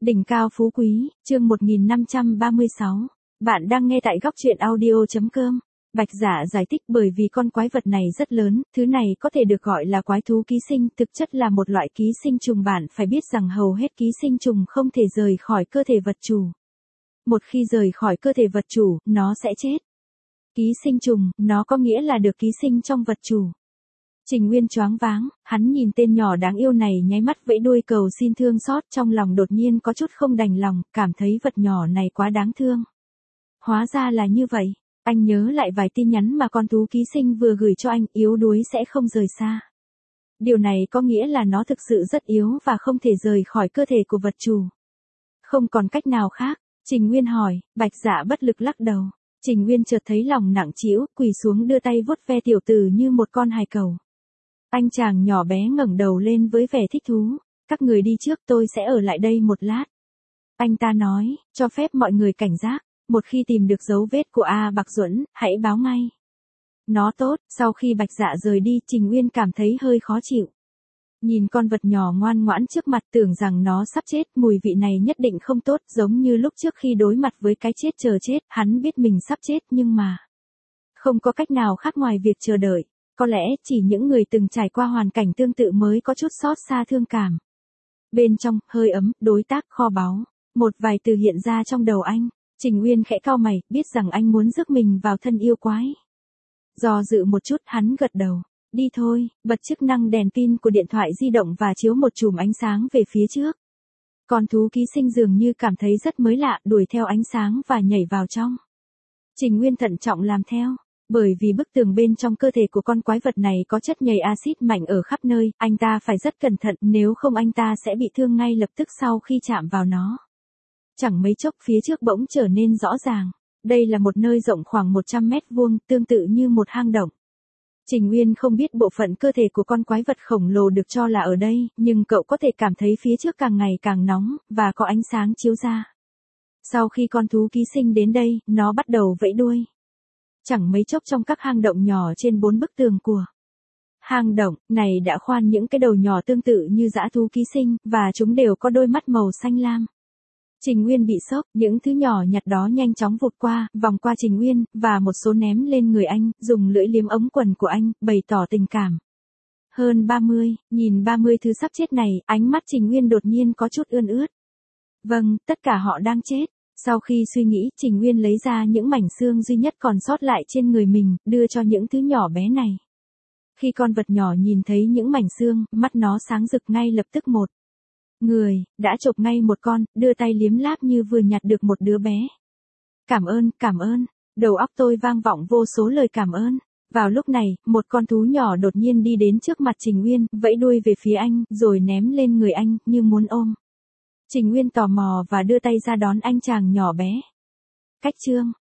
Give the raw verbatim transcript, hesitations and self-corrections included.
Đỉnh cao phú quý, chương một nghìn năm trăm ba mươi sáu. Bạn đang nghe tại góc truyện audio.com. Bạch Dạ giải thích bởi vì con quái vật này rất lớn, thứ này có thể được gọi là quái thú ký sinh, thực chất là một loại ký sinh trùng. Bạn phải biết rằng hầu hết ký sinh trùng không thể rời khỏi cơ thể vật chủ. Một khi rời khỏi cơ thể vật chủ, nó sẽ chết. Ký sinh trùng, nó có nghĩa là được ký sinh trong vật chủ. Trình Nguyên choáng váng, hắn nhìn tên nhỏ đáng yêu này nháy mắt vẫy đuôi cầu xin thương xót, trong lòng đột nhiên có chút không đành lòng, cảm thấy vật nhỏ này quá đáng thương. Hóa ra là như vậy, anh nhớ lại vài tin nhắn mà con thú ký sinh vừa gửi cho anh, yếu đuối sẽ không rời xa. Điều này có nghĩa là nó thực sự rất yếu và không thể rời khỏi cơ thể của vật chủ. Không còn cách nào khác, Trình Nguyên hỏi. Bạch Dạ bất lực lắc đầu. Trình Nguyên chợt thấy lòng nặng trĩu, quỳ xuống đưa tay vuốt ve tiểu tử như một con hài cẩu. Anh chàng nhỏ bé ngẩng đầu lên với vẻ thích thú. Các người đi trước, tôi sẽ ở lại đây một lát. Anh ta nói, cho phép mọi người cảnh giác. Một khi tìm được dấu vết của A Bạc Duẫn, hãy báo ngay. Nó tốt. Sau khi Bạch Dạ rời đi, Trình Nguyên cảm thấy hơi khó chịu. Nhìn con vật nhỏ ngoan ngoãn trước mặt, tưởng rằng nó sắp chết, mùi vị này nhất định không tốt, giống như lúc trước khi đối mặt với cái chết chờ chết, hắn biết mình sắp chết nhưng mà không có cách nào khác ngoài việc chờ đợi. Có lẽ chỉ những người từng trải qua hoàn cảnh tương tự mới có chút xót xa thương cảm. Bên trong, hơi ấm, đối tác, kho báu. Một vài từ hiện ra trong đầu anh. Trình Nguyên khẽ cau mày, biết rằng anh muốn rước mình vào thân yêu quái. Do dự một chút, hắn gật đầu. Đi thôi, bật chức năng đèn pin của điện thoại di động và chiếu một chùm ánh sáng về phía trước. Con thú ký sinh dường như cảm thấy rất mới lạ, đuổi theo ánh sáng và nhảy vào trong. Trình Nguyên thận trọng làm theo. Bởi vì bức tường bên trong cơ thể của con quái vật này có chất nhầy axit mạnh ở khắp nơi, anh ta phải rất cẩn thận, nếu không anh ta sẽ bị thương ngay lập tức sau khi chạm vào nó. Chẳng mấy chốc phía trước bỗng trở nên rõ ràng. Đây là một nơi rộng khoảng một trăm mét vuông, tương tự như một hang động. Trình Nguyên không biết bộ phận cơ thể của con quái vật khổng lồ được cho là ở đây, nhưng cậu có thể cảm thấy phía trước càng ngày càng nóng, và có ánh sáng chiếu ra. Sau khi con thú ký sinh đến đây, nó bắt đầu vẫy đuôi. Chẳng mấy chốc trong các hang động nhỏ trên bốn bức tường của hang động này đã khoan những cái đầu nhỏ tương tự như dã thú ký sinh, và chúng đều có đôi mắt màu xanh lam. Trình Nguyên bị sốc, những thứ nhỏ nhặt đó nhanh chóng vụt qua, vòng qua Trình Nguyên, và một số ném lên người anh, dùng lưỡi liếm ống quần của anh, bày tỏ tình cảm. Hơn ba mươi, nhìn ba mươi thứ sắp chết này, ánh mắt Trình Nguyên đột nhiên có chút ươn ướt. Vâng, tất cả họ đang chết. Sau khi suy nghĩ, Trình Nguyên lấy ra những mảnh xương duy nhất còn sót lại trên người mình, đưa cho những thứ nhỏ bé này. Khi con vật nhỏ nhìn thấy những mảnh xương, mắt nó sáng rực ngay lập tức. Một người đã chộp ngay một con, đưa tay liếm láp như vừa nhặt được một đứa bé. Cảm ơn, cảm ơn. Đầu óc tôi vang vọng vô số lời cảm ơn. Vào lúc này, một con thú nhỏ đột nhiên đi đến trước mặt Trình Nguyên, vẫy đuôi về phía anh, rồi ném lên người anh, như muốn ôm. Trình Nguyên tò mò và đưa tay ra đón anh chàng nhỏ bé. Cách chương